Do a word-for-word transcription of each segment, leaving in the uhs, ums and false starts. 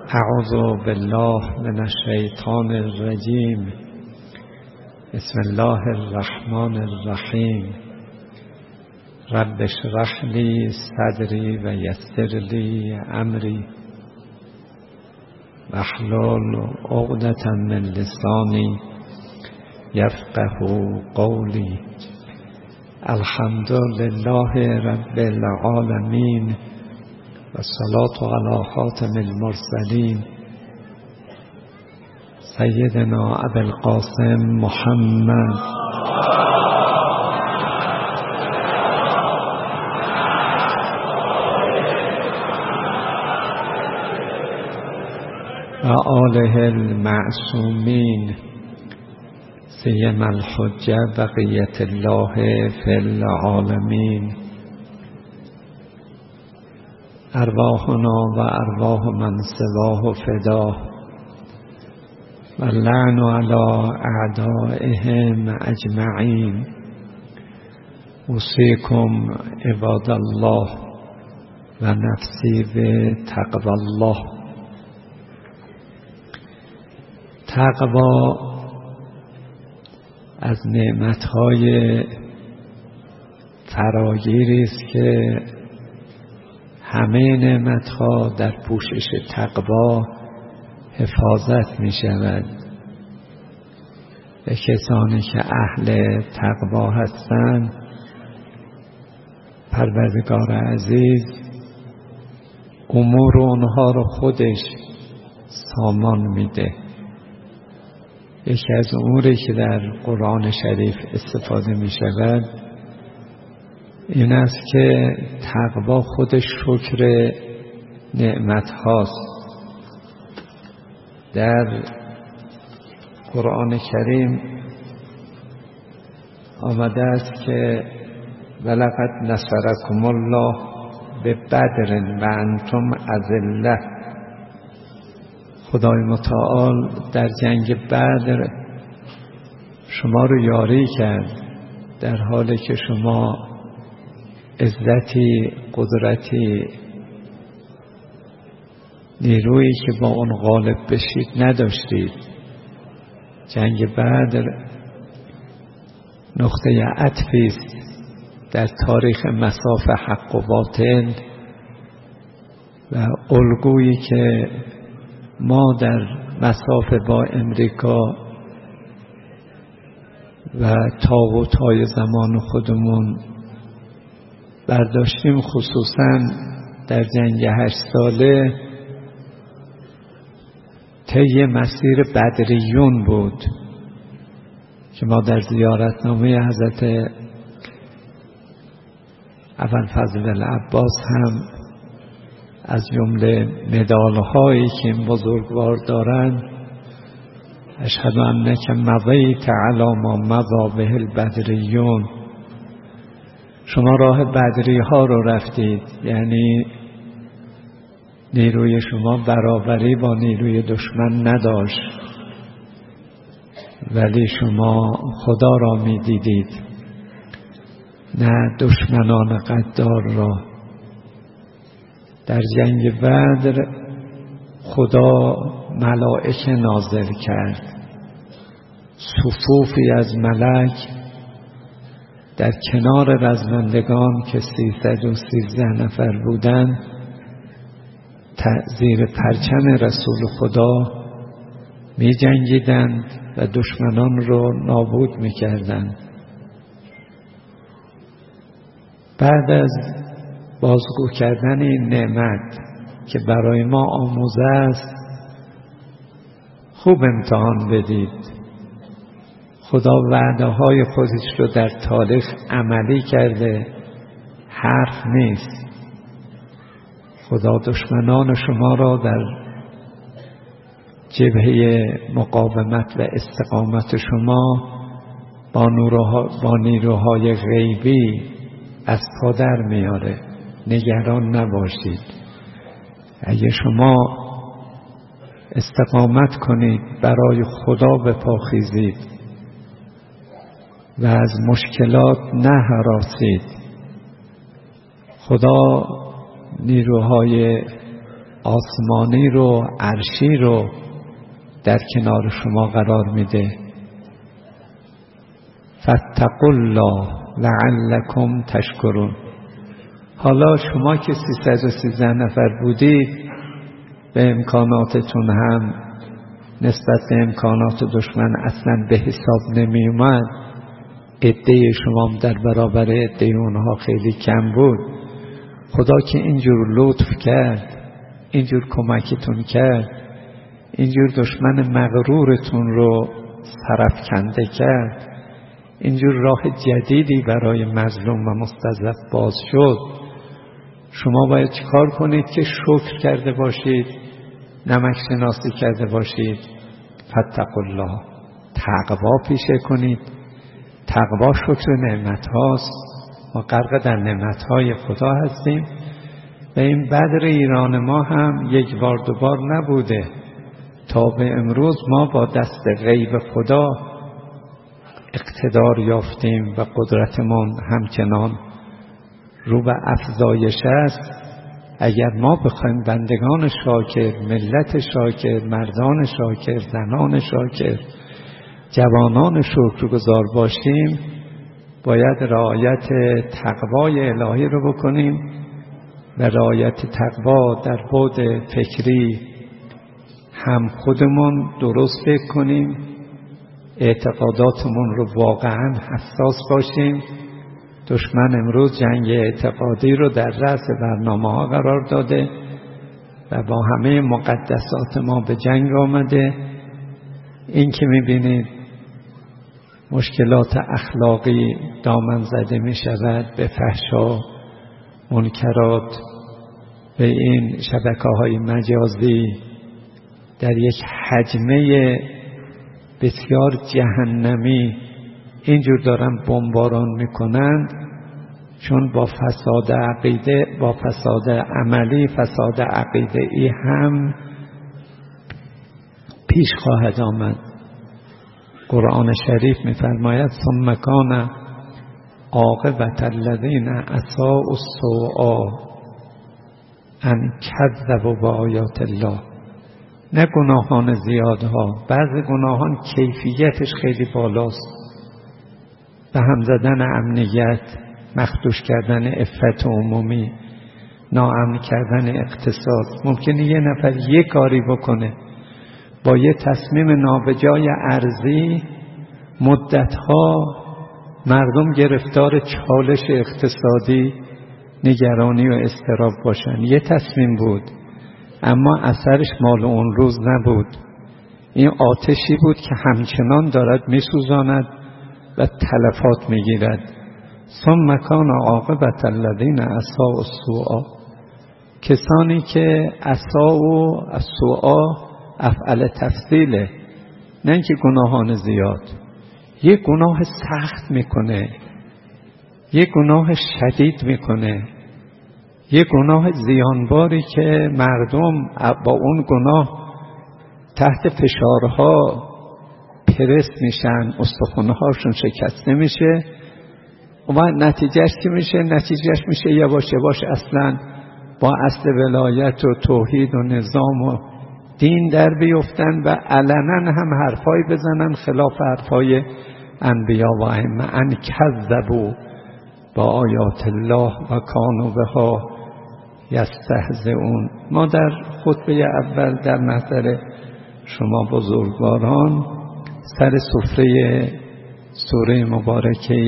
اعوذ بالله من الشیطان الرجیم. بسم الله الرحمن الرحیم. رب اشرح لی صدری و یسر لی امری واحلل عقدة من لسانی یفقهوا قولی. الحمد لله رب العالمین و الصلاة علی خاتم المرسلین سیدنا ابی القاسم محمد و آله المعصومین سیما الحجة بقیة الله فی العالمین. ارواحنا و ارواح من سواه فداه و اللعن علی اعدائهم اجمعین. اوصیکم عباد الله و نفسی بتقوی الله. تقوا از نعمتهای فراگیری است که همه نعمتها در پوشش تقوا حفاظت می شود. به کسانی که اهل تقوا هستند پروردگار عزیز امور اونها رو خودش سامان میده. یکی از اموری که در قرآن شریف استفاده می شود این است که تقوا خودش شکر نعمت هاست. در قرآن کریم آمده است که ولقد نصرکم الله ببدر و انتم اذله. خدای متعال در جنگ بدر شما رو یاری کرد در حالی که شما عزتی، قدرتی، نیرویی که با اون غالب بشید نداشتید. جنگ بدر نقطه عطفی است در تاریخ مساف حق و باطل و الگویی که ما در مساف با امریکا و طاغوت‌های زمان خودمون برداشتیم، خصوصا در جنگ هشت ساله طی مسیر بدریون بود که ما در زیارتنامه حضرت ابوالفضل العباس هم از جمله مدال‌هایی که این بزرگوار دارند اشهد انک مضیت علی ما مضی به البدریون، شما راه بدری ها رو رفتید، یعنی نیروی شما برابری با نیروی دشمن نداشت ولی شما خدا را می دیدید نه دشمنان غدار را. در جنگ بدر خدا ملائکه نازل کرد، صفوفی از ملک در کنار رزمندگان که سیصد و سیزده نفر بودند زیر پرچم رسول خدا می جنگیدند و دشمنان رو نابود می کردند. بعد از بازگو کردن این نعمت که برای ما آموزه است خوب امتحان بدید. خدا وعده های خودش رو در تاریخ عملی کرده، حرف نیست. خدا دشمنان شما را در جبهه مقاومت و استقامت شما با, با نیروهای غیبی از پا در میاره. نگران نباشید. اگه شما استقامت کنید، برای خدا بپاخیزید و از مشکلات نه هراسید، خدا نیروهای آسمانی رو، عرشی رو در کنار شما قرار میده. فاتقوا الله لعلکم تشکرون. حالا شما که سیصد و سیزده نفر بودید، به امکاناتتون هم نسبت به امکانات دشمن اصلا به حساب نمی اومد. عده شما در برابر عده اونها خیلی کم بود. خدا که اینجور لطف کرد، اینجور کمکتون کرد، اینجور دشمن مغرورتون رو سرفکنده کرد، اینجور راه جدیدی برای مظلوم و مستضعف باز شد. شما باید چیکار کنید که شکر کرده باشید، نمک شناسی کرده باشید. فاتقوا الله، تقوا پیشه کنید. تقوا شکر نعمت هاست. ما غرق در نعمت های خدا هستیم و این بدر ایران ما هم یک بار دو بار نبوده. تا به امروز ما با دست غیب خدا اقتدار یافتیم و قدرتمون همچنان رو به افزایش است. اگر ما بخوایم بندگان شاکر، ملت شاکر، مردان شاکر، زنان شاکر، جوانان شکرگزار باشیم، باید رعایت تقوای الهی رو بکنیم و رعایت تقوا در بعد فکری هم خودمون درست فکر کنیم، اعتقاداتمون رو واقعا حساس باشیم. دشمن امروز جنگ اعتقادی رو در رأس برنامه ها قرار داده و با همه مقدسات ما به جنگ آمده. این که میبینید مشکلات اخلاقی دامن زده می شود به فحشا، منکرات، به این شبکه های مجازی در یک حجمه بسیار جهنمی اینجور دارن بمباران میکنند، چون با فساد عقیده، با فساد عملی، فساد عقیده ای هم پیش خواهد آمد. قرآن شریف میفرماید ثم کان عاقبة الذین اساءوا السوء ان کذبوا بآیات الله. نه گناهان زیادها، بعضی گناهان کیفیتش خیلی بالاست، به هم زدن امنیت، مخدوش کردن عفت عمومی، ناامن کردن اقتصاد. ممکنه یه نفر یه کاری بکنه با یه تصمیم نابجای ارضی مدتها مردم گرفتار چالش اقتصادی، نگرانی و اضطراب باشن. یه تصمیم بود اما اثرش مال اون روز نبود. این آتشی بود که همچنان دارد میسوزاند و تلفات میگیرد. ثم کان عاقبة الذین اساءوا السوء. کسانی که اساءوا السوء افعل تفضیله، نه اینکه گناهان زیاد. یک گناه سخت میکنه، یک گناه شدید میکنه، یک گناه زیانباری که مردم با اون گناه تحت فشارها پرست میشن، استخوان‌هاشون شکسته میشه و نتیجهش چی میشه؟ نتیجهش میشه یواش یواش اصلا با اصل ولایت و توحید و نظام و دین در بیفتن و علنا هم حرفای بزنن خلاف حرفای انبیا و ائمه. ان کذبوا با آیات الله و کانوا بها یستهزئون. ما در خطبه اول در محضر شما بزرگواران سر سفره سوره مبارکه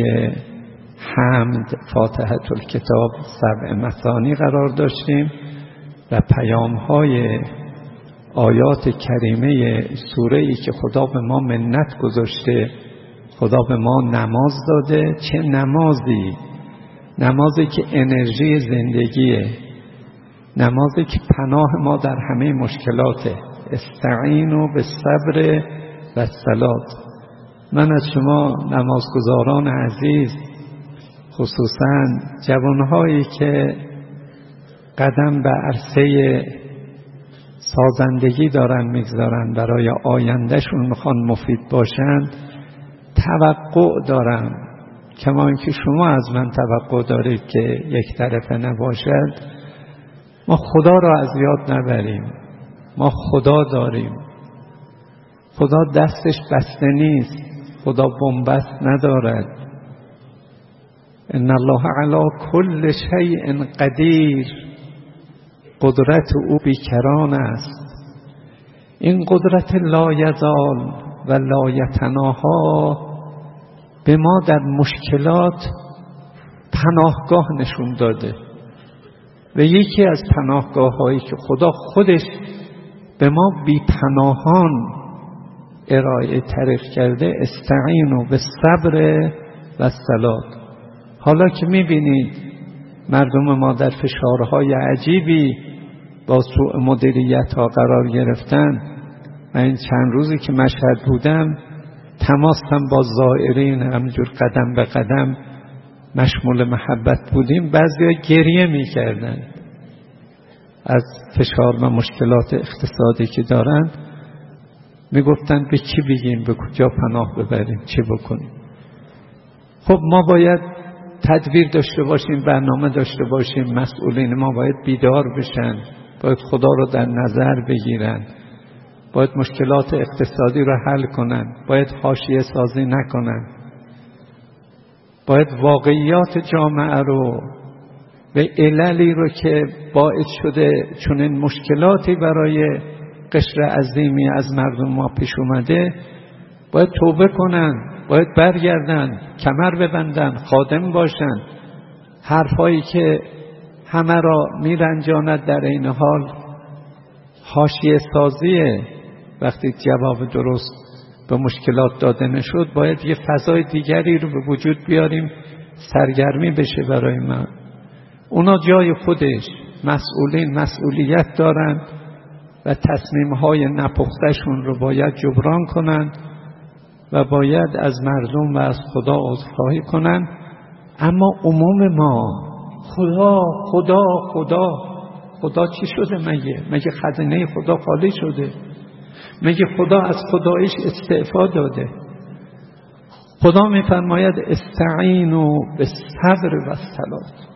حمد فاتحه الکتاب سبع مثانی قرار داشتیم و پیام‌های آیات کریمه سوره‌ای که خدا به ما منت گذاشته، خدا به ما نماز داده. چه نمازی؟ نمازی که انرژی زندگیه، نمازی که پناه ما در همه مشکلاته. استعینوا بالصبر و الصلاة. من از شما نمازگزاران عزیز، خصوصا جوانهایی که قدم به عرصه سازندگی دارن میگذارن، برای آیندهشون میخوان مفید باشن، توقع دارم کما اینکه شما از من توقع دارید که یک طرفه نباشد. ما خدا را از یاد نبریم. ما خدا داریم. خدا دستش بسته نیست. خدا بنبست ندارد. ان الله علی کل شیء قدیر. قدرت او بیکران است. این قدرت لایزال و لایتناها به ما در مشکلات پناهگاه نشون داده و یکی از پناهگاه هایی که خدا خودش به ما بی پناهان ارائه طریق کرده استعینوا بالصبر و الصلاة. حالا که میبینید مردم ما در فشارهای عجیبی با سوء مدیریت ها قرار گرفتن و این چند روزی که مشهد بودم تماسم با زائرین همجور قدم به قدم مشمول محبت بودیم، بعضیا گریه میکردن از فشار و مشکلات اقتصادی که دارن. میگفتن به کی بگیم، به کجا پناه ببریم، چه بکنیم. خب ما باید تدبیر داشته باشیم، برنامه داشته باشیم. مسئولین ما باید بیدار بشن، باید خدا رو در نظر بگیرن، باید مشکلات اقتصادی رو حل کنن، باید حاشیه سازی نکنن، باید واقعیات جامعه رو و عللی رو که باعث شده چون این مشکلاتی برای قشر عظیمی از مردم ما پیش اومده باید توبه کنن، باید برگردن، کمر ببندن، خادم باشن. حرفایی که همه را میرنجاند در این حال حاشیه سازیه. وقتی جواب درست به مشکلات داده نشد باید یه فضای دیگری رو به وجود بیاریم، سرگرمی بشه برای من. اونا جای خودش، مسئولین مسئولیت دارن و تصمیم‌های نپخته‌شون رو باید جبران کنن و باید از مردم و از خدا عذرخواهی کنن. اما عموم ما خدا خدا خدا خدا چی شده؟ مگه مگه خزینه خدا خالی شده؟ مگه خدا از خدایش استعفا داده؟ خدا میفرماید استعینوا بالصبر و الصلاة.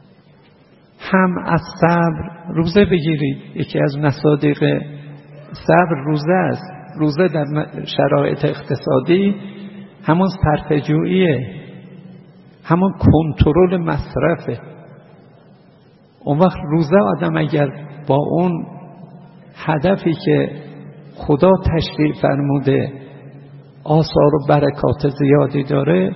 هم از صبر روزه بگیرید. یکی از مصادیق صبر روزه است. روزه در شرایط اقتصادی همون صرفه‌جوییه، همون کنترل مصرفه. اون وقت روزه آدم اگر با اون هدفی که خدا تشریع فرموده آثار و برکات زیادی داره،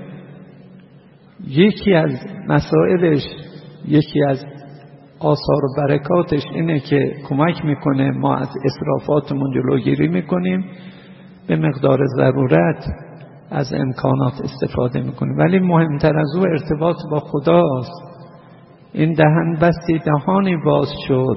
یکی از مسائلش، یکی از آثار و برکاتش اینه که کمک میکنه ما از اسرافاتمون جلوگیری میکنیم، به مقدار ضرورت از امکانات استفاده میکنیم. ولی مهمتر از او ارتباط با خداست. این دهن بستی دهانی باز شد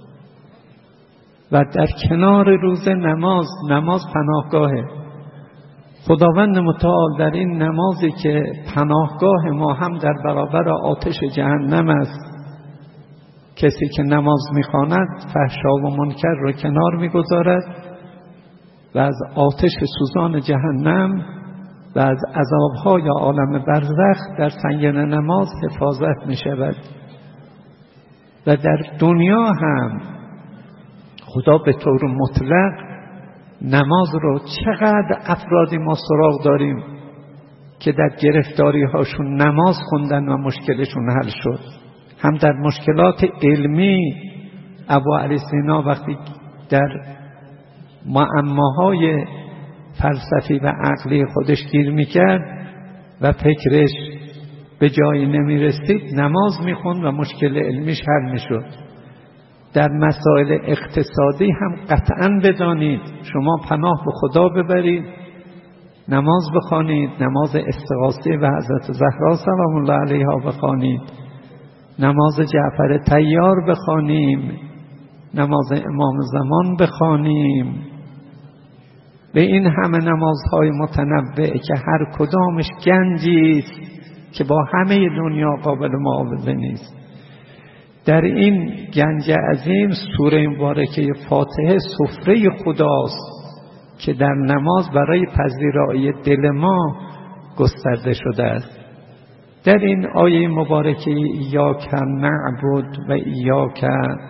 و در کنار روزه نماز. نماز پناهگاهه. خداوند متعال در این نمازی که پناهگاه ما هم در برابر آتش جهنم است، کسی که نماز میخواند فحشا و منکر را کنار میگذارد و از آتش سوزان جهنم و از عذابهای عالم برزخ در سنگن نماز حفاظت میشود. و در دنیا هم خدا به طور مطلق نماز رو، چقدر افرادی ما سراغ داریم که در گرفتاری هاشون نماز خوندن و مشکلشون حل شد. هم در مشکلات علمی ابو علی سینا وقتی در معماهای فلسفی و عقلی خودش گیر میکرد و فکرش به جایی نمیرسید، نماز میخوند و مشکل علمیش حل میشد. در مسائل اقتصادی هم قطعا بدانید شما پناه به خدا ببرید، نماز بخوانید، نماز استغاثه و حضرت زهرا سلام الله علیها بخوانید، نماز جعفر طیار بخوانیم، نماز امام زمان بخوانیم. به این همه نمازهای متنوع که هر کدامش گنجی است که با همه دنیا قابل معاوضه نیست. در این گنج عظیم سوره مبارکه فاتحه سفره خداست که در نماز برای پذیرایی دل ما گسترده شده است. در این آیه مبارکه ایاک نعبد و ایاک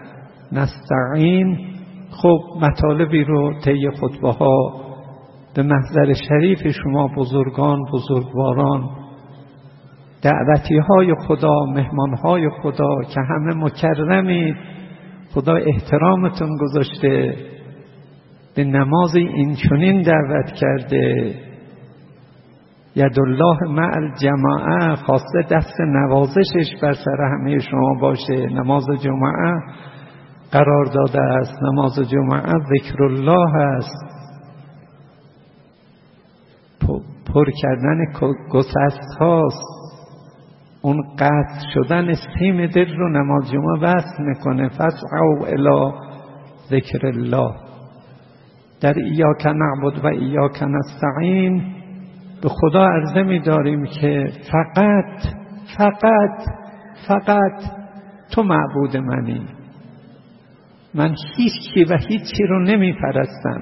نستعین. خب مطالبی رو طی خطبه ها به محضر شریف شما بزرگان بزرگواران، دعوتی های خدا، مهمان های خدا که همه مکرمید، خدا احترامتون گذاشته، به نمازی این چنین دعوت کرده. یدالله مع الجماعه، خواسته دست نوازشش بر سر همه شما باشه. نماز جمعه قرار داده است، نماز جمعه ذکر الله است، پر کردن گسست هاست. اون قطع شدن سیم دل رو نماز جمعه وصل میکنه. فاسعوا الی ذکر الله. در ایاک نعبد و ایاک نستعین به خدا عرضه می‌داریم که فقط فقط فقط تو معبود منی. من هیچ کی و هیچی رو نمیپرستم.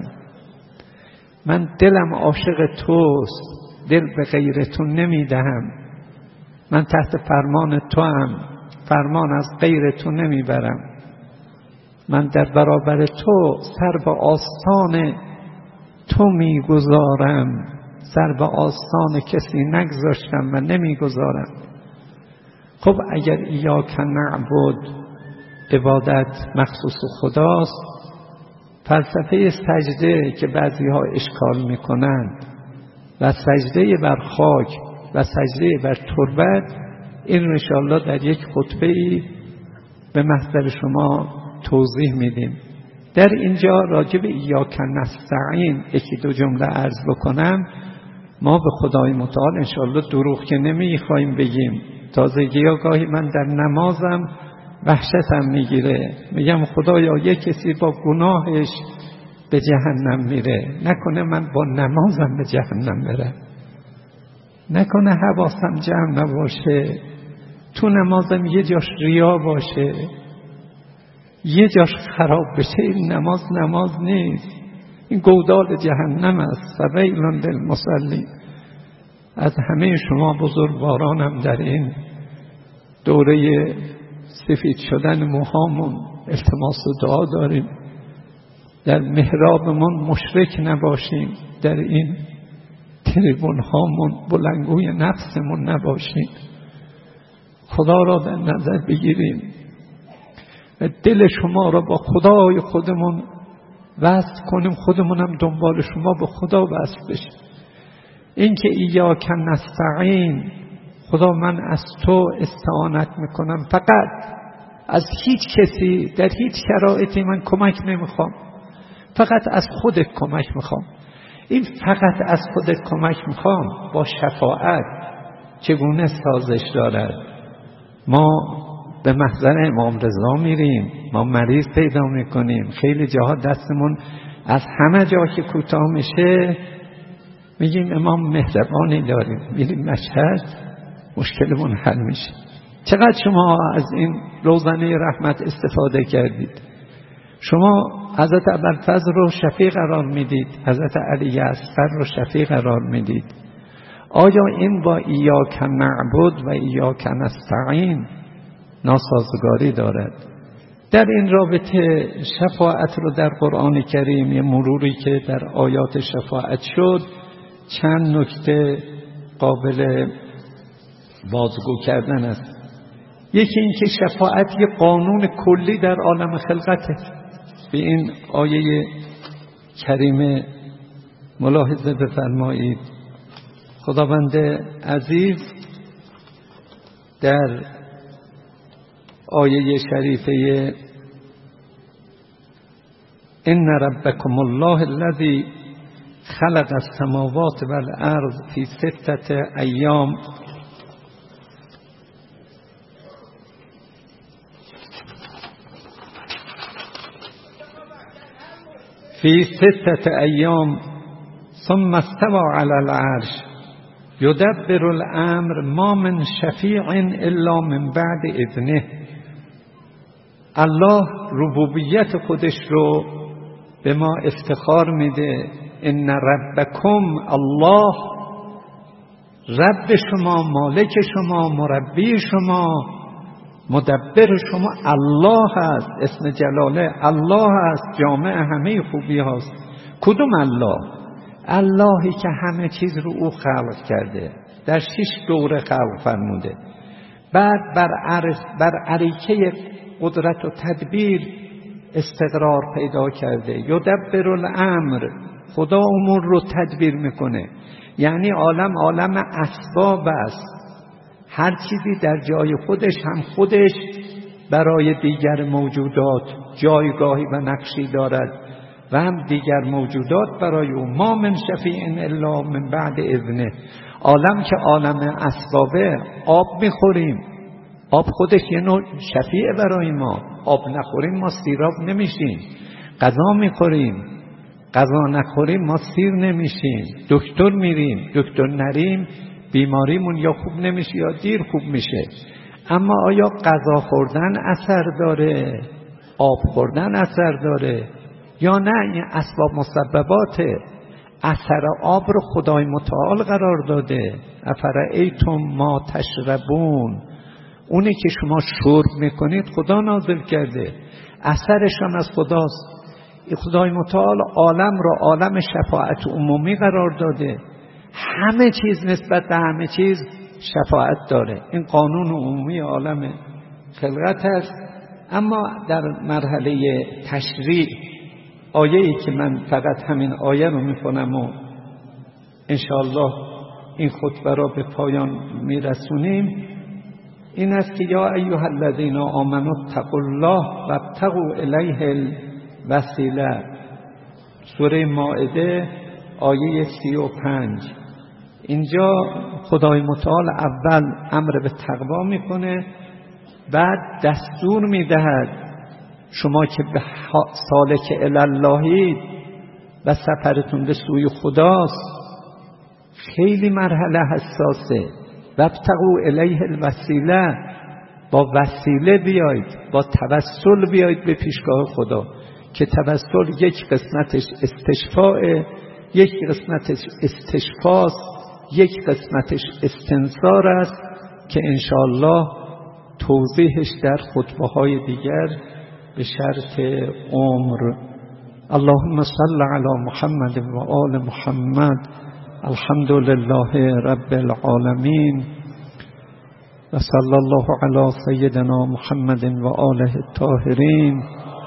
من دلم عاشق توست، دل به غیر تو نمیدهم. من تحت فرمان تو هم، فرمان از غیر تو نمیبرم. من در برابر تو سر به آستان تو میگذارم، سر به آستان کسی نگذاشتم و نمیگذارم. خب اگر ایاک نعبد عبادت مخصوص خداست، فلسفه سجده که بعضی ها اشکال میکنند و سجده بر خاک و سجده بر تربت، این رو انشاءالله در یک خطبه‌ای به محضر شما توضیح میدیم. در اینجا راجع به ایاک نستعین یکی دو جمله عرض بکنم. ما به خدای متعال انشاءالله دروغ که نمیخوایم بگیم. تازگی ها گاهی من در نمازم وحشتم میگیره، میگم خدایا یک کسی با گناهش به جهنم میره، نکنه من با نمازم به جهنم برم، نکنه حواسم جمع نباشه، تو نمازم یه جاش ریا باشه، یه جاش خراب بشه. این نماز نماز نیست، این گودال جهنم است. فویل للمصلین. از همه شما بزرگوارانم در این دوره سفید شدن موهامون التماس و دعا داریم، در محرابمون مشرک نباشیم، در این تریبون هامون بلنگوی نفسمون نباشیم، خدا را در نظر بگیریم و دل شما را با خدای خودمون وصل کنیم، خودمونم دنبال شما به خدا وصل بشیم. این که ایاک نستعین، خدا من از تو استعانت میکنم، فقط از هیچ کسی در هیچ شرایطی من کمک نمیخوام، فقط از خودت کمک میخوام. این فقط از خودت کمک میخوام با شفاعت چگونه سازش دارد؟ ما به محضر امام رضا میریم، ما مریض پیدا میکنیم، خیلی جاها دستمون از همه جا که کوتاه میشه میگیم امام مهربانی داریم، میریم مشهد مشکلمون حل میشه. چقدر شما از این روزنه رحمت استفاده کردید؟ شما حضرت ابوالفضل رو شفیع قرار میدید، حضرت علی اصغر رو شفیع قرار میدید. آیا این با ایاک نعبد و ایاک نستعین ناسازگاری دارد؟ در این رابطه شفاعت رو در قرآن کریم یه مروری که در آیات شفاعت شد، چند نکته قابل بازگو کردن است. یکی این که شفاعت یه قانون کلی در عالم خلقته. به این آیه کریمه ملاحظه بفرمایید. خداوند عزیز در آیه شریفه ان ربکم الله الذی خلق السماوات والارض فی ستة ایام فی ستة ایام ثم استوى علی العرش یدبر الامر ما من شفیع الا من بعد اذنه. الله ربوبیت خودش رو به ما افتخار میده. ان ربکم الله، رب شما، مالک شما، مربی شما، مدبر شما الله هست، اسم جلاله الله هست، جامع همه خوبی هست. کدوم الله؟ اللهی که همه چیز رو او خلق کرده، در شش دوره خلق فرموده، بعد بر عرض بر عریکه قدرت و تدبیر استقرار پیدا کرده. یدبر الامر، خدا امور رو تدبیر میکنه. یعنی عالم عالم اسباب است، هر چیزی در جای خودش، هم خودش برای دیگر موجودات جایگاهی و نقشی دارد و هم دیگر موجودات برای او. ما من شفیع الا من بعد اذنه. عالم که عالم اسبابه، آب میخوریم، آب خودش یه نوع شفیع برای ما. آب نخوریم ما سیراب نمیشیم. غذا میخوریم، غذا نخوریم ما سیر نمیشیم. دکتر میریم، دکتر نریم بیماریمون یا خوب نمیشه یا دیر خوب میشه. اما آیا غذا خوردن اثر داره؟ آب خوردن اثر داره؟ یا نه این اسباب مسبباته؟ اثر آب رو خدای متعال قرار داده. افرأیتم ما تشربون، اونی که شما شرب میکنید خدا نازل کرده، اثرشان از خداست. خدای متعال عالم را عالم شفاعت عمومی قرار داده. همه چیز نسبت به همه چیز شفاعت داره. این قانون عمومی عالم خلقت است. اما در مرحله تشریع، آیه‌ای که من فقط همین آیه رو میخونم و انشاءالله این خطبه را به پایان میرسونیم، این است که یا ایها الذین آمنوا اتقوا الله وابتغوا الیه الوسیله. سوره مائده آیه سی و پنج. اینجا خدای متعال اول امر به تقوا میکنه، بعد دستور میدهد شما که به سالک الاللهید و سفرتون به سوی خداست، خیلی مرحله حساسه. وابتغوا الیه الوسیله، با وسیله بیایید، با توسل بیایید به پیشگاه خدا، که توسل یک قسمتش استشفاء، یک قسمتش استشفاست، یک قسمتش استنصار است که انشاءالله توضیحش در خطبه های دیگر به شرط عمر. اللهم صل علی محمد و آل محمد. الحمد لله رب العالمین و صلی الله علی سیدنا محمد و آله الطاهرین.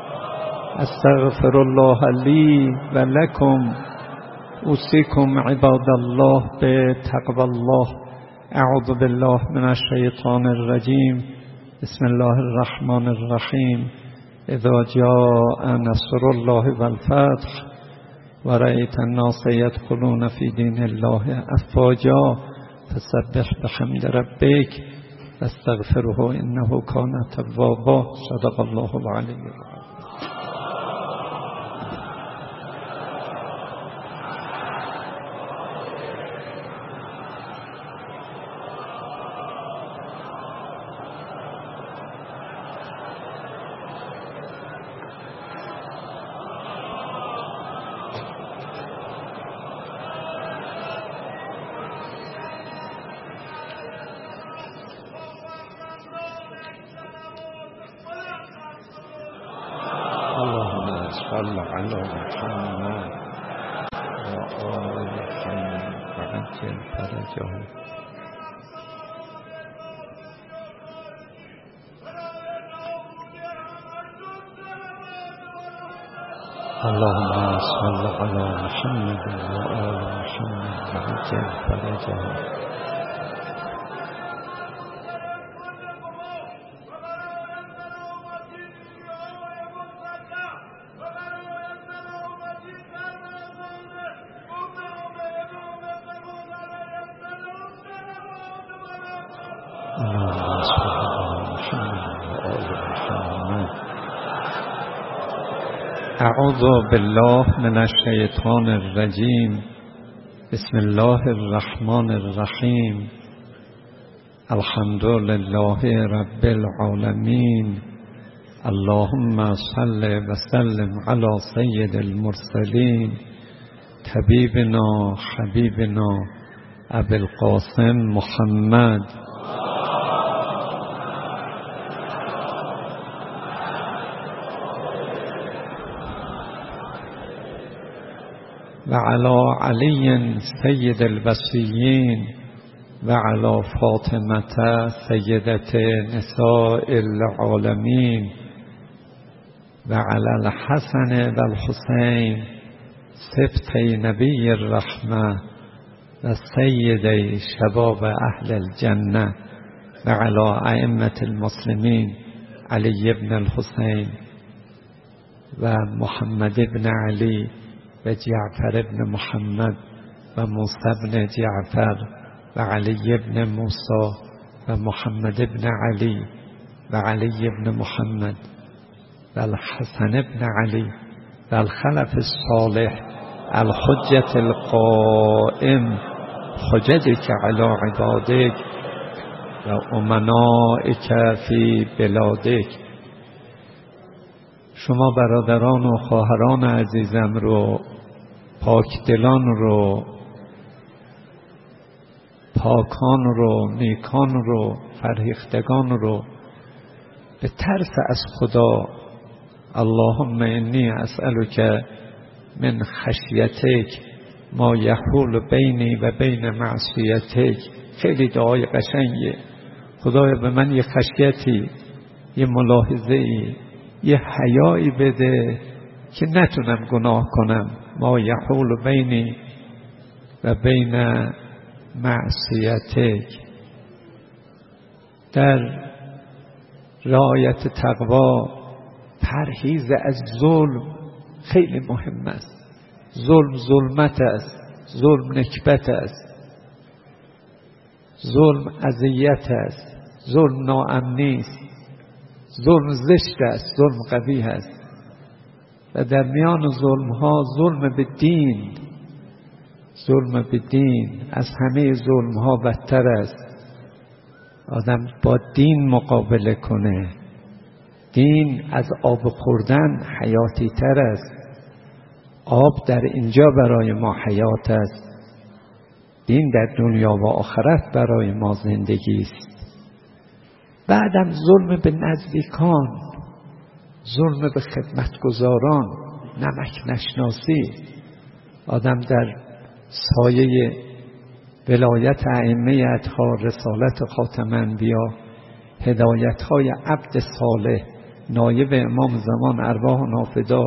استغفر الله لی و لکم. اوصیکم عباد الله به تقوی الله. اعوذ بالله من الشیطان الرجیم. بسم الله الرحمن الرحیم. اذا جاء نصر الله والفتح ورأيت الناس يدخلون في دين الله افواجا فسبح بحمد ربك واستغفره انه كان توابا. صدق الله العلی العظیم. صل على محمد و آل محمد و عجل فرجهم. اللهم صل على محمد و آل محمد و عجل فرجهم. اعوذ بالله من الشیطان الرجیم. بسم الله الرحمن الرحیم. الحمد لله رب العالمین. اللهم صل و سلم علی سید المرسلین طبیبنا حبیبنا ابی القاسم محمد. و علی علی سید الوصیین و علی فاطمه سیدت نساء العالمین و علی الحسن و الحسین سبطی نبی الرحمه و سیدی شباب اهل الجنه و علی ائمه المسلمین علی ابن الحسین و محمد ابن علی و جعفر ابن محمد و موسی ابن جعفر و علی ابن موسی و محمد ابن علی و علی ابن محمد و الحسن ابن علی و الخلف الصالح الحجة القائم حججك على عبادك و امنائك فی بلادک. شما برادران و خواهران عزیزم رو، پاکدلان رو، پاکان رو، نیکان رو، فرهیختگان رو به ترس از خدا، اللهم انی اسألک من خشیتک ما یحول بینی و بین معصیتک. خیلی دعای قشنگه. خدایا به من یه خشیتی، یه ملاحظه‌ای، یه حیایی بده که نتونم گناه کنم. ما یحول بینی و بین معصیتک. در رعایت تقوا پرهیز از ظلم خیلی مهم است. ظلم ظلمت است، ظلم نکبت است، ظلم اذیت است، ظلم ناامنی است، ظلم زشت است، ظلم قبیح است. و در میان ظلم ها ظلم به دین، ظلم به دین از همه ظلم ها بدتر است. آدم با دین مقابله کنه. دین از آب خوردن حیاتی تر است. آب در اینجا برای ما حیات است. دین در دنیا و آخرت برای ما زندگی است. بعدم ظلم به نزدیکان، ظلم به خدمتگزاران، نمک نشناسی. آدم در سایه ولایت ائمه اطهار، رسالت خاتم انبیا، هدایت‌های عبد صالح نایب امام زمان ارواح نافدا،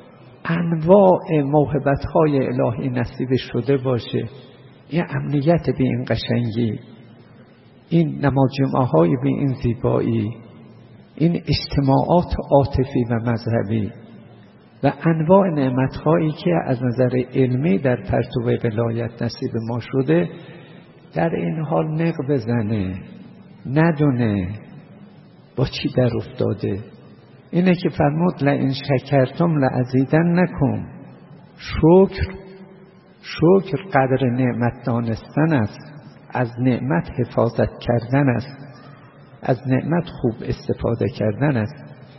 انواع موهبت‌های الهی نصیب شده باشه. این امنیت به این قشنگی، این نماز جمعه های به این زیبایی، این اجتماعات عاطفی و مذهبی و انواع نعمت‌هایی که از نظر علمی در پرتو ولایت نصیب ما شده، در این حال نق بزنه، ندونه با چی در افتاده. اینه که فرمود لئن شکرتم لازیدن نکن. شکر شکر قدر نعمت دانستن است، از نعمت حفاظت کردن است، از نعمت خوب استفاده کردن است.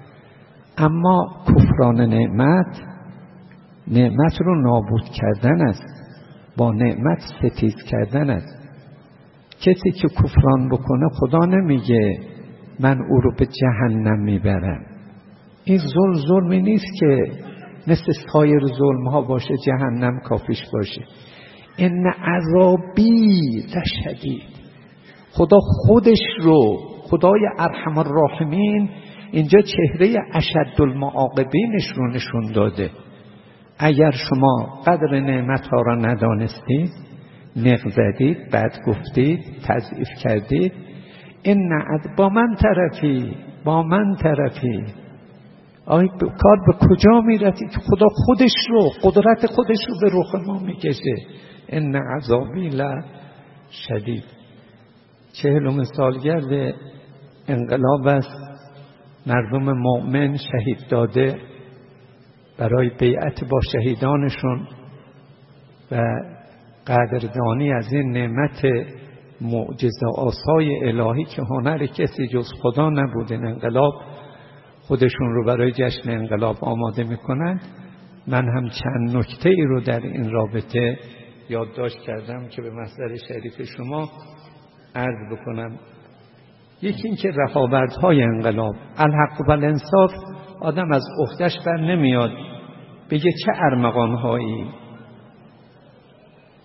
اما کفران نعمت، نعمت رو نابود کردن است، با نعمت ستیز کردن است. کسی که کفران بکنه خدا نمیگه من او رو به جهنم میبرم. این ظلم ظلمی نیست که مثل سایر ظلم ها باشه جهنم کافیش باشه. ان عذابی لشدید. خدا خودش رو، خدای ارحم الراحمین اینجا چهره اشد المعاقبینش رو نشون داده. اگر شما قدر نعمت ها را ندانستید، نق زدید، بد گفتید، تضعیف کردید، این عد با من طرفی، با من طرفی. آی کار به کجا میرسی که خدا خودش رو، قدرت خودش رو به رخ ما میکشه. ان عذابی لشدید. چهلم سالگرد انقلاب است. مردم مؤمن شهید داده برای بیعت با شهیدانشون و قدردانی از این نعمت معجزه آسای الهی که هنر کسی جز خدا نبود. این انقلاب خودشون رو برای جشن انقلاب آماده میکنند. من هم چند نکته ای رو در این رابطه یادداشت کردم که به محضر شریف شما عرض بکنم. یکی این که رهاوردهای انقلاب، الحق و الانصاف، آدم از عهده‌اش بر نمیاد بگه چه ارمغانهایی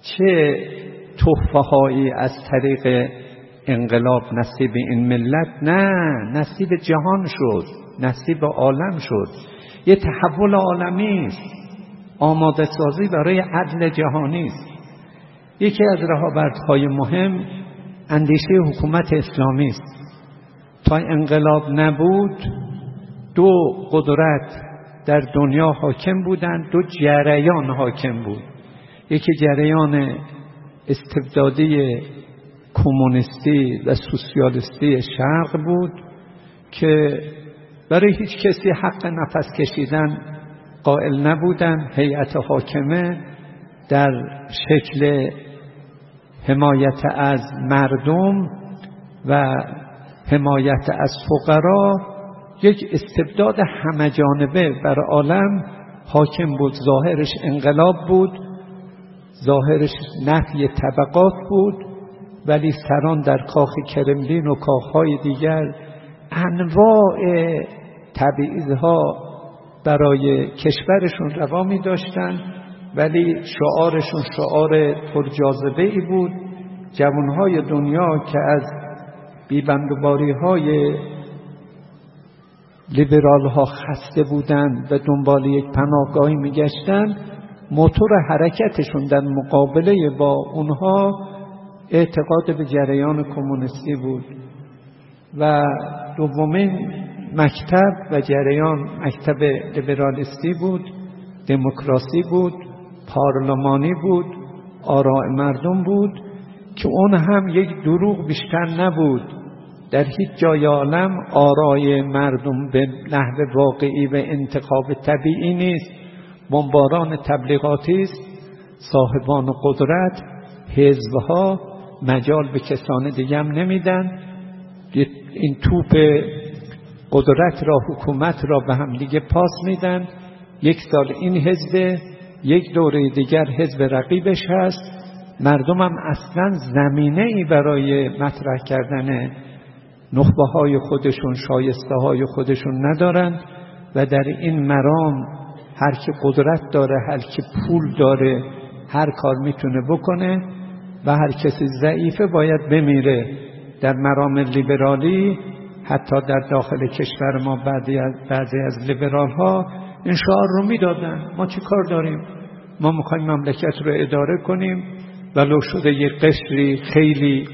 چه تحفه هایی از طریق انقلاب نصیب این ملت، نه، نصیب جهان شد، نصیب عالم شد. یه تحول عالمی است، آماده سازی برای عدل جهانی است. یکی از رهاوردهای مهم اندیشه حکومت اسلامی است. تا انقلاب نبود دو قدرت در دنیا حاکم بودند، دو جریان حاکم بود. یکی جریان استبدادی کمونیستی و سوسیالیستی شرق بود که برای هیچ کسی حق نفس کشیدن قائل نبودند. هیئت حاکمه در شکل حمایت از مردم و حمایت از فقرا یک استبداد همه جانبه بر عالم حاکم بود. ظاهرش انقلاب بود، ظاهرش نفی طبقات بود، ولی سران در کاخ کرملین و کاخهای دیگر انواع تبعیضها برای کشورشون روا می داشتن، ولی شعارشون شعار پرجاذبه‌ای بود. جوانهای دنیا که از بیبندوباری های لیبرال ها خسته بودند و دنبال یک پناهگاهی می گشتند، موتور حرکتشون در مقابله با اونها اعتقاد به جریان کمونیستی بود. و دومین مکتب و جریان مکتب لیبرالیستی بود، دموکراسی بود، پارلمانی بود، آراء مردم بود که اون هم یک دروغ بیشتر نبود. در هیچ جای عالم آرای مردم به نحو واقعی و انتخاب طبیعی نیست، بمباران تبلیغاتی است. صاحبان قدرت، حزبها مجال به کسان دیگه هم نمیدن، این توپ قدرت را، حکومت را به هم دیگه پاس میدن. یک سال این حزب، یک دوره دیگر حزب رقیبش هست. مردم هم اصلا زمینه ای برای مطرح کردن نخبه های خودشون، شایسته های خودشون ندارن و در این مرام هر کی قدرت داره، هر کی پول داره، هر کار میتونه بکنه و هر کسی ضعیفه باید بمیره. در مرام لیبرالی حتی در داخل کشور ما بعضی از بعضی از لیبرال ها این شعار رو میدادن: ما چی کار داریم؟ ما میخوایم مملکت رو اداره کنیم، ولو شده یک قشری خیلی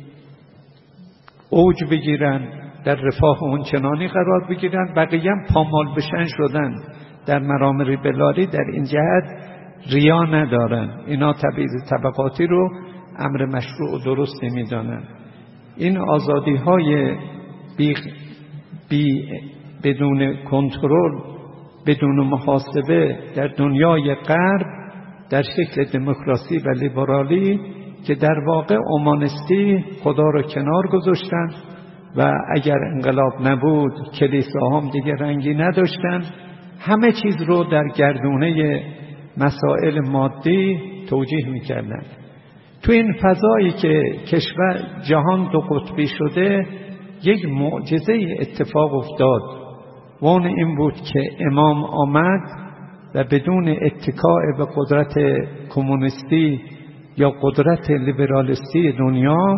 اوج بگیرن، در رفاه اون چنانی قرار بگیرن، بقیه هم پامال بشن شدن. در مرام لیبرالی در این جهت ریا ندارن. اینا تبعیض طبقاتی رو امر مشروع و درست نمیدانن. این آزادی های بی, بی بدون کنترل، بدون محاسبه در دنیای غرب در شکل دموکراسی و لیبرالی که در واقع اومانیستی خدا رو کنار گذاشتن و اگر انقلاب نبود کلیساها هم دیگه رنگی نداشتن، همه چیز رو در گردونه مسائل مادی توجیه میکردن. تو این فضایی که کشور جهان دو قطبی شده، یک معجزه اتفاق افتاد و اون این بود که امام آمد و بدون اتکاء به قدرت کمونیستی یا قدرت لیبرالیستی دنیا،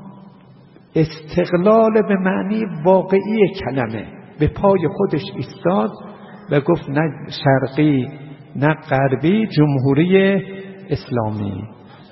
استقلال به معنی واقعی کلمه به پای خودش ایستاد و گفت نه شرقی نه غربی، جمهوری اسلامی.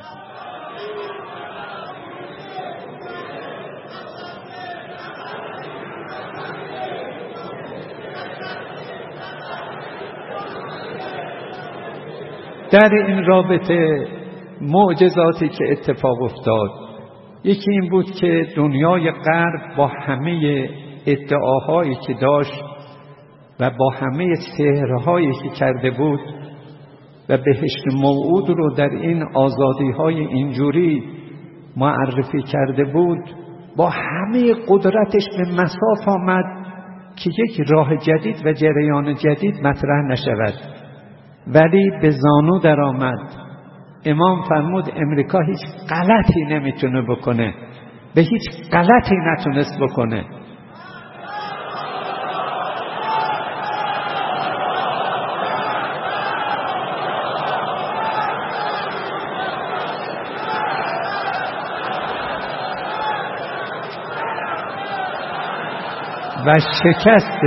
در این رابطه معجزاتی که اتفاق افتاد، یکی این بود که دنیای غرب با همه ادعاهایی که داشت و با همه سحرهایی که کرده بود و بهشت موعود رو در این آزادی‌های اینجوری معرفی کرده بود، با همه قدرتش به مصاف آمد که یک راه جدید و جریان جدید مطرح نشود، ولی به زانو در آمد. امام فرمود امریکا هیچ غلطی نمیتونه بکنه، به هیچ غلطی نتونست بکنه. و شکست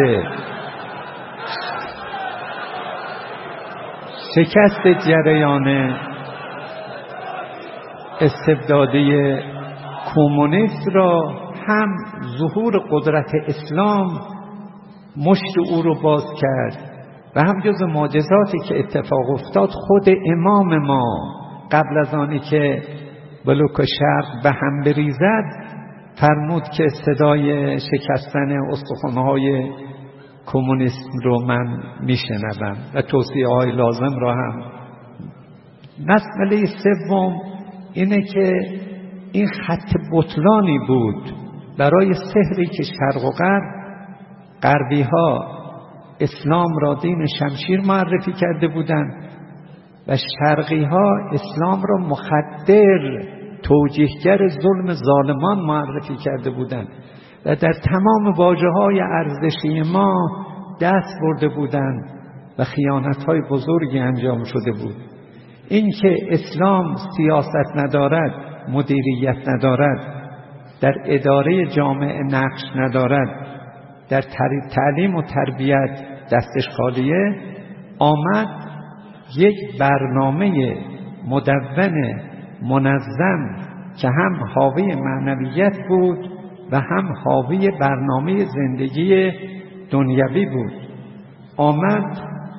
شکست جریان استبدادی کمونیست را هم ظهور قدرت اسلام مشت او رو باز کرد و هم جز معجزاتی که اتفاق افتاد خود امام ما قبل از آنی که بلوک شرق به هم بریزد فرمود که صدای شکستن استخوان‌های کمونیسم رو من میشنوم و توصیه های لازم را هم. مسئله سوم اینه که این خط بطلانی بود برای سحری که شرق و غرب غربی ها اسلام را دین شمشیر معرفی کرده بودند و شرقی ها اسلام را مخدر توجیهگر ظلم ظالمان معرفی کرده بودند و در تمام واژه‌های ارزشی ما دست برده بودند و خیانت‌های بزرگی انجام شده بود. این که اسلام سیاست ندارد، مدیریت ندارد، در اداره جامعه نقش ندارد، در تعلیم و تربیت دستش خالیه، آمد یک برنامه مدون منظم که هم حاوی معنویت بود و هم حاوی برنامه زندگی دنیوی بود. آمد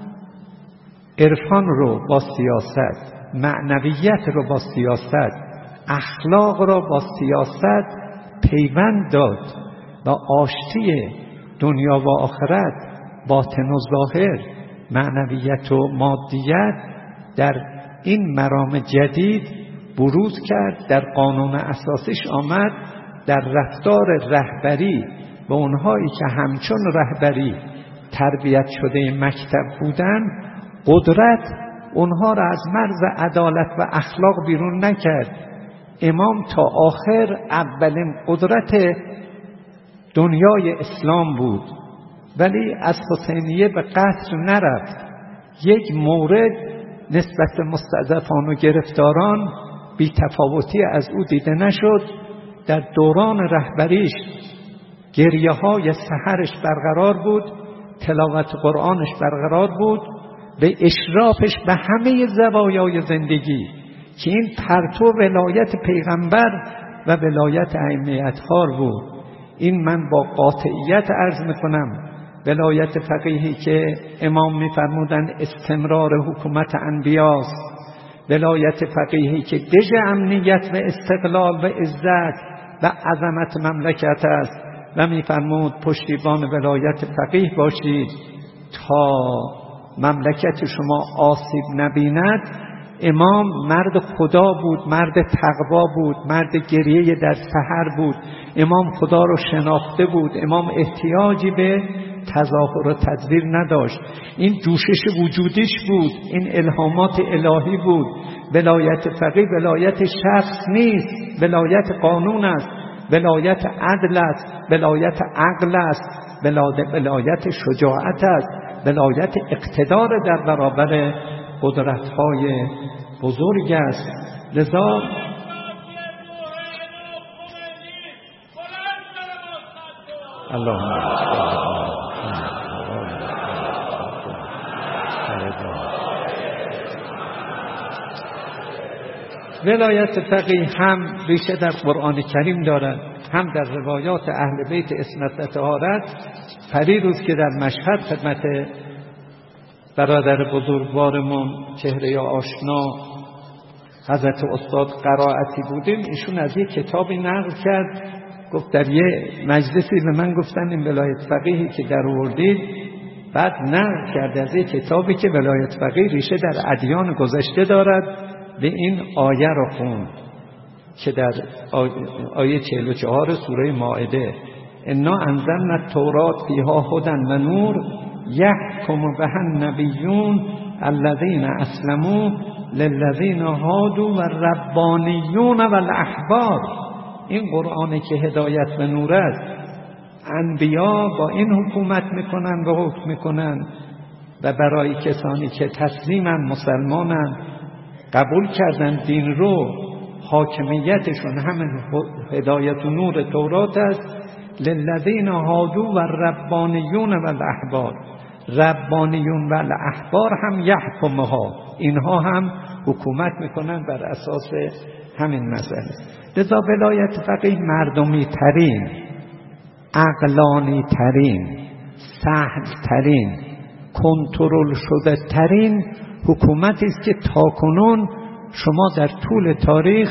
عرفان رو با سیاست، معنویت رو با سیاست، اخلاق رو با سیاست پیوند داد و آشتی دنیا و آخرت، باطن و ظاهر، معنویت و مادیت در این مرام جدید بروز کرد. در قانون اساسیش آمد در رفتار رهبری و اونهایی که همچون رهبری تربیت شده مکتب بودن، قدرت اونها را از مرز عدالت و اخلاق بیرون نکرد. امام تا آخر اولین قدرت دنیای اسلام بود، ولی از حسینیه به قصر نرفت. یک مورد نسبت به مستضعفان و گرفتاران بی تفاوتی از او دیده نشد. در دوران رهبریش گریه های سحرش برقرار بود، تلاوت قرآنش برقرار بود، به اشرافش به همه زوایای زندگی که این پرتو ولایت پیغمبر و ولایت ائمه اطهار بود. این من با قاطعیت عرض میکنم ولایت فقیهی که امام میفرمودند استمرار حکومت انبیاست، ولایت فقیهی که دژ امنیت و استقلال و عزت و عظمت مملکت است و میفرمود پشتیبان ولایت فقیه باشید تا مملکت شما آسیب نبیند. امام مرد خدا بود، مرد تقوا بود، مرد گریه در سحر بود. امام خدا رو شناخته بود. امام احتیاجی به تظاهر و تدبیر نداشت. این جوشش وجودیش بود، این الهامات الهی بود. ولایت فقیه ولایت شخص نیست، ولایت قانون است، ولایت عدل است، ولایت عقل است، ولایت شجاعت است، ولایت اقتدار در برابر قدرت‌های بزرگ است. لذا اللهم ولایت فقیه هم ریشه در قرآن کریم دارد، هم در روایات اهل بیت عصمت و طهارت. پریروز که در مشهد خدمت برادر بزرگوارمون چهره آشنا حضرت استاد قرائتی بودیم، ایشون از یک کتابی نقل کرد. گفت در یه مجلسی به من گفتن این ولایت فقیهی که در آوردید، بعد نقل کرد از یک کتابی که ولایت فقیه ریشه در ادیان گذشته دارد و این آیه را خوند که در آیه چهل و چهار سوره مائده انا انزلنا التوراة فیها هدی و نور یحکم بها النبیون الذین اسلموا للذین هادوا والربانیون والاحبار. این قرآنی که هدایت و نور است، انبیا با این حکومت میکنن و حکم میکنن و برای کسانی که تسلیمن، مسلمانن، قبول کردن دین رو، حاکمیتشون همین هدایت و نور تورات است للذین هادوا و ربانیون و الاحبار. ربانیون و الاحبار هم یحکمها، اینها هم حکومت میکنن بر اساس همین مسئله. لذا ولایت فقیه مردمی ترین، عقلانی ترین، سهل ترین، کنترل شده ترین حکومتی است که تاکنون شما در طول تاریخ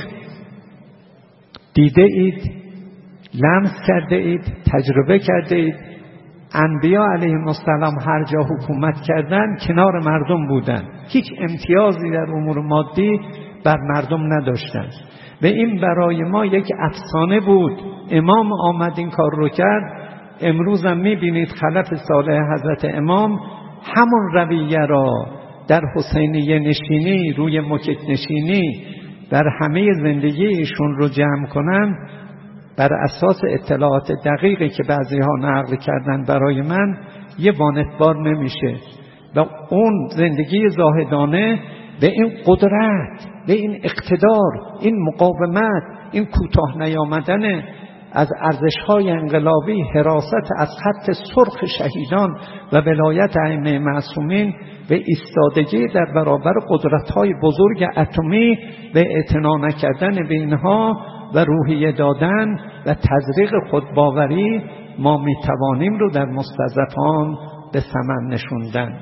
دیده اید، لمس کرده اید، تجربه کرده اید. انبیا علیهم السلام هر جا حکومت کردن کنار مردم بودن، هیچ امتیازی در امور مادی بر مردم نداشتن و این برای ما یک افسانه بود. امام آمد این کار رو کرد. امروز هم میبینید خلف صالح حضرت امام همون رویه را در حسینیه نشینی، روی مکک نشینی، در همه زندگی ایشون رو جمع کنن بر اساس اطلاعات دقیقی که بعضی ها نقل کردن برای من یه وانتبار نمیشه. و اون زندگی زاهدانه به این قدرت، به این اقتدار، این مقاومت، این کوتاه نیامدن از ارزش‌های انقلابی، حراست از خط سرخ شهیدان و ولایت ائمه معصومین و ایستادگی در برابر قدرت‌های بزرگ اتمی و اعتنا نکردن به اینها و روحیه دادن و تزریق خودباوری ما میتوانیم رو در مستضعفان به ثمر نشوندن.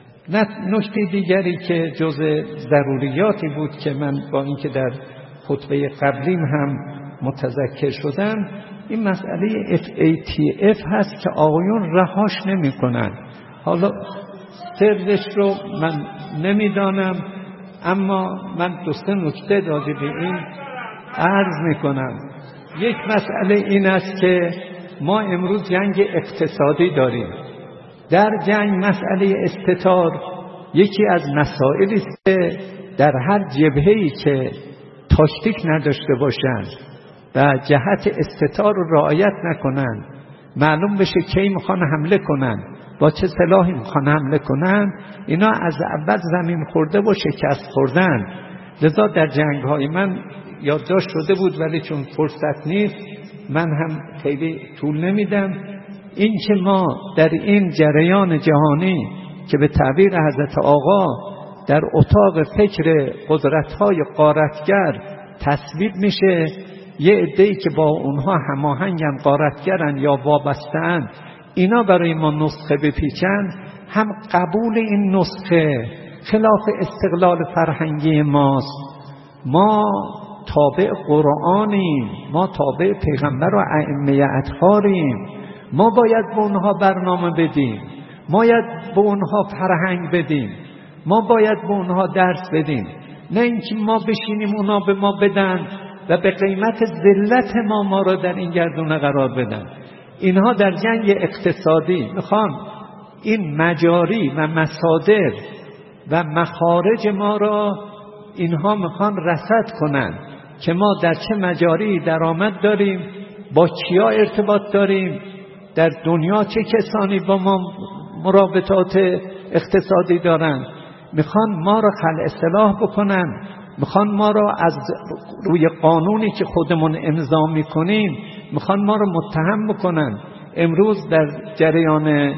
نکته دیگری که جز ضروریاتی بود که من با اینکه در خطبه قبلیم هم متذکر شدم، این مسئله اف ای تی اف هست که آقایون رهاش نمی کنن. حالا سرش رو من نمیدانم، اما من دو سه نکته داده به این عرض میکنم. یک مسئله این است که ما امروز جنگ اقتصادی داریم. در جنگ مسئله استتار یکی از مسائلی است که در هر جبهه‌ای که تاکتیک نداشته باشند و جهت استتار رو رعایت نکنن، معلوم بشه کی میخوان حمله کنن، با چه سلاحی میخوان حمله کنن، اینا از اول زمین خورده و شکست خوردن. لذا در جنگ‌های من یادداشت شده بود، ولی چون فرصت نیست من هم خیلی طول نمیدم. این که ما در این جریان جهانی که به تعبیر حضرت آقا در اتاق فکر قدرت‌های غارتگر تصویب میشه، یه عده‌ای که با اونها هماهنگن، غارتگرن یا وابسته‌اند، اینا برای ما نسخه بپیچن، هم قبول این نسخه خلاف استقلال فرهنگی ماست. ما تابع قرآنیم، ما تابع پیغمبر و ائمه اطهاریم، ما باید به اونها برنامه بدیم، ما باید به اونها فرهنگ بدیم، ما باید به اونها درس بدیم، نه اینکه ما بشینیم اونا به ما بدن و به قیمت ذلت ما ما را در این گردونه قرار بدن. اینها در جنگ اقتصادی میخوان این مجاری و مصادر و مخارج ما را اینها میخوان رصد کنن که ما در چه مجاری درآمد داریم، با کیا ارتباط داریم، در دنیا چه کسانی با ما مرابطات اقتصادی دارن. میخوان ما را خلع سلاح بکنن، میخوان ما را از روی قانونی که خودمون امضا میکنیم میخوان ما را متهم بکنن. امروز در جریان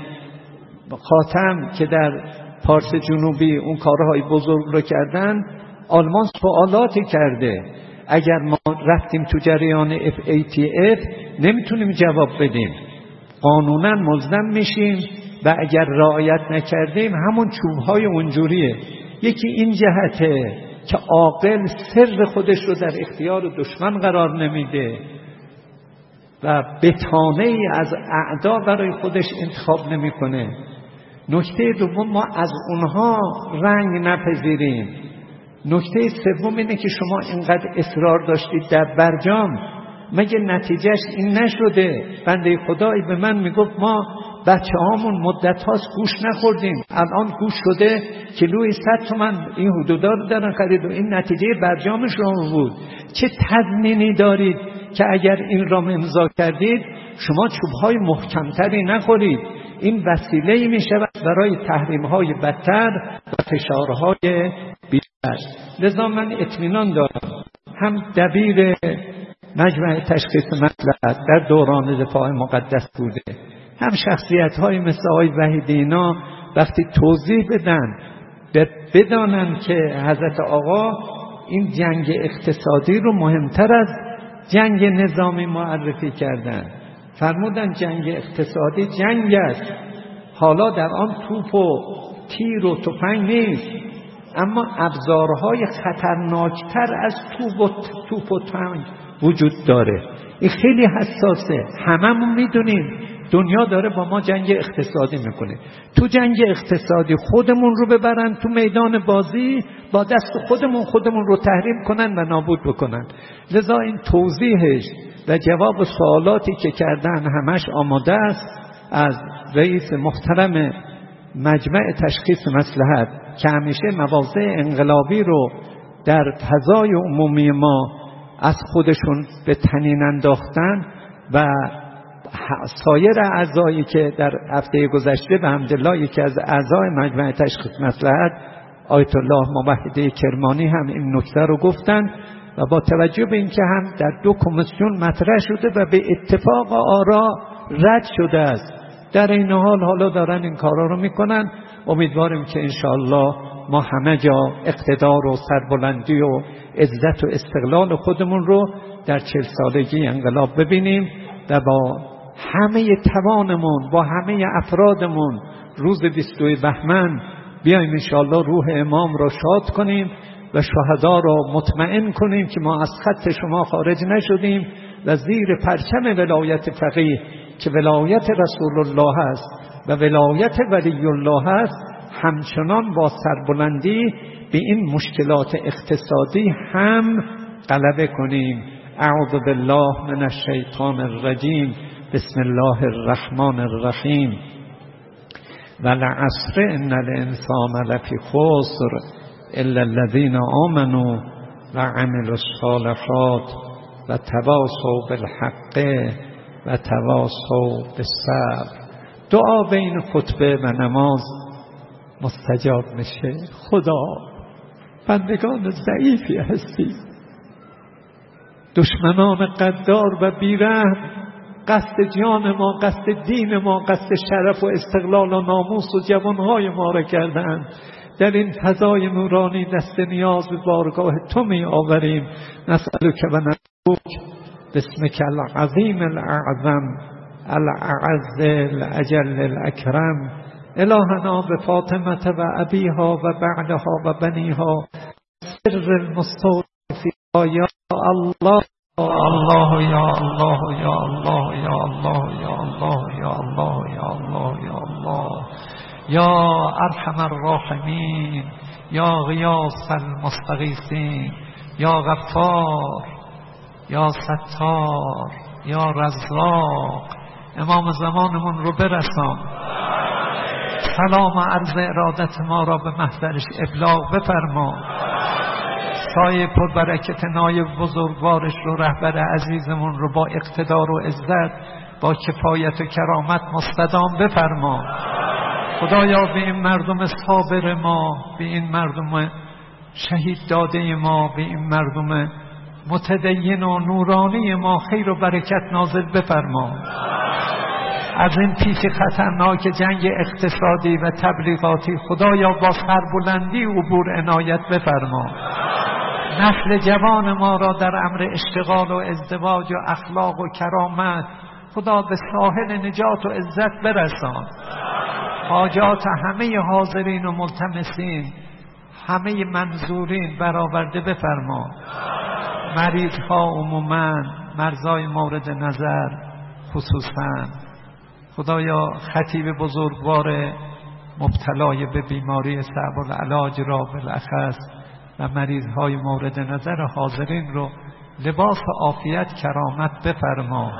خاتم که در پارس جنوبی اون کارهای بزرگ رو کردن، آلمان سوالاتی کرده. اگر ما رفتیم تو جریان اف ای تی اف نمیتونیم جواب بدیم، قانونا ملزم میشیم و اگر رعایت نکردیم همون چوبهای اونجوریه. یکی این جهته که عاقل سر خودش رو در اختیار دشمن قرار نمیده و بتانه‌ای از اعدا برای خودش انتخاب نمیکنه. نکته دوم، ما از اونها رنگ نپذیریم. نکته سوم اینه که شما اینقدر اصرار داشتید در برجام، مگه نتیجهش این نشده؟ بنده خدایی به من میگفت ما بچه هامون مدت هاست گوش نخوردیم، الان گوش شده کیلوی صد تومن این حدودا رو دارن خرید و این نتیجه برجام شما بود. چه تضمینی دارید که اگر این را امضا کردید شما چوبهای محکمتری نخورید؟ این وسیله‌ای میشود برای تحریم‌های بدتر و فشارهای بیشتر. لذا من اطمینان دارم هم دبیر مجمع تشخیص مصلحت در دوران دفاع مقدس بوده. هم شخصیت‌های مثل آقای وحیدی اینا وقتی توضیح بدن بدانن که حضرت آقا این جنگ اقتصادی رو مهمتر از جنگ نظامی معرفی کردن. فرمودن جنگ اقتصادی جنگ است، حالا در آن توپ و تیر و تفنگ نیست، اما ابزارهای خطرناکتر از توپ و توپ و تفنگ وجود داره. این خیلی حساسه. هممون میدونیم دنیا داره با ما جنگ اقتصادی میکنه. تو جنگ اقتصادی خودمون رو ببرن تو میدان بازی، با دست خودمون خودمون رو تحریم کنن و نابود بکنن. لذا این توضیحش و جواب سوالاتی که کردن همش آماده است از رئیس محترم مجمع تشخیص مصلحت که همیشه مواضع انقلابی رو در فضای عمومی ما از خودشون به تنین انداختن و سایر اعضایی که در هفته گذشته به حمدالله یکی از اعضای مجمع تشخیص مصلحت آیت الله موحده کرمانی هم این نکته رو گفتن و با توجه به اینکه هم در دو کمیسیون مطرح شده و به اتفاق آرا رد شده است، در این حال حالا دارن این کارا رو میکنن. امیدواریم که انشاءالله ما همه جا اقتدار و سربلندی و عزت و استقلال خودمون رو در چهل سالگی انقلاب ببینیم و با همه توانمون با همه افرادمون روز بیست و دو بهمن بیایم انشاءالله روح امام را شاد کنیم و شهدا را مطمئن کنیم که ما از خط شما خارج نشدیم و زیر پرچم ولایت فقیه که ولایت رسول الله است و ولایت ولی الله است همچنان با سربلندی به این مشکلات اقتصادی هم غلبه کنیم. اعوذ بالله من الشیطان الرجیم. بسم الله الرحمن الرحیم. والعصر ان الانسان لفی خسر الا الذين آمنوا وعملوا الصالحات وتواصوا بالحق وتواصوا بالصبر. دعا بین خطبه و نماز مستجاب میشه. خدا بندگان ضعیفی هستی، دشمنان قدار و بیرحم قصد جان ما، قصد دین ما، قصد شرف و استقلال و ناموس و جوانهای ما را کردند. در این فضای نورانی دست نیاز به بارگاه تو می آوریم. نسألک و ندعوک باسمک العظیم الاعظم الاعز الاجل الاکرم الهنا بفاطمه و ابیها و بعدها و بنیها سر المستودع یا الله الله یا الله یا الله یا الله یا الله یا الله یا الله یا الله یا ارحم الراحمین یا غیاث المستغیثین یا غفار یا ستار یا رزاق. امام زمانمون رو برسان، سلام و عرض ارادت ما را به محضرش ابلاغ بفرما. سایه پربرکت نایب بزرگوارش رو، رهبر عزیزمون رو با اقتدار و عزت با کفایت و کرامت مستدام بفرما. خدایا به این مردم صابر ما، به این مردم شهید داده ما، به این مردم متدین و نورانی ما خیر و برکت نازل بفرما. از این پیش خطرناک جنگ اقتصادی و تبلیغاتی خدایا با سربلندی عبور عنایت بفرما. نسل جوان ما را در امر اشتغال و ازدواج و اخلاق و کرامت خدا به ساحل نجات و عزت برسان. حاجات همه حاضرین و ملتمسین، همه منظورین برآورده بفرما. مریض ها عموما، مرزای مورد نظر خصوصا. خدایا خطیب بزرگوار مبتلای به بیماری صعب العلاج را بالاخص و مریض های مورد نظر حاضرین رو لباس عافیت کرامت بفرما.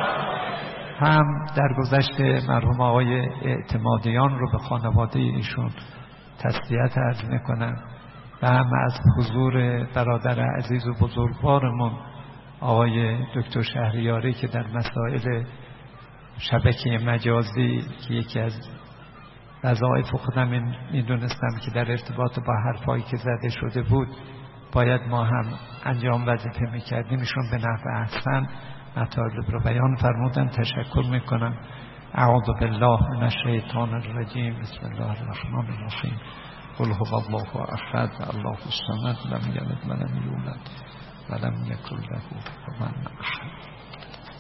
هم در گذشته مرحوم آقای اعتمادیان رو به خانواده ایشون تسلیت عرض میکنم و هم از حضور برادر عزیز و بزرگوارمون آقای دکتر شهریاری که در مسائل شبکه مجازی که یکی از وظایف خودم میدونستم که در ارتباط با حرفایی که زده شده بود باید ما هم انجام وظیفه میکردیم. ایشون به نحو احسن مطالب رو بیان فرمودن. تشکر میکنم. اعوذ بالله من الشیطان الرجیم. بسم الله الرحمن الرحیم. قل هو الله احد الله الصمد لم یلد ولم یولد ولم یکن له کفوا احد.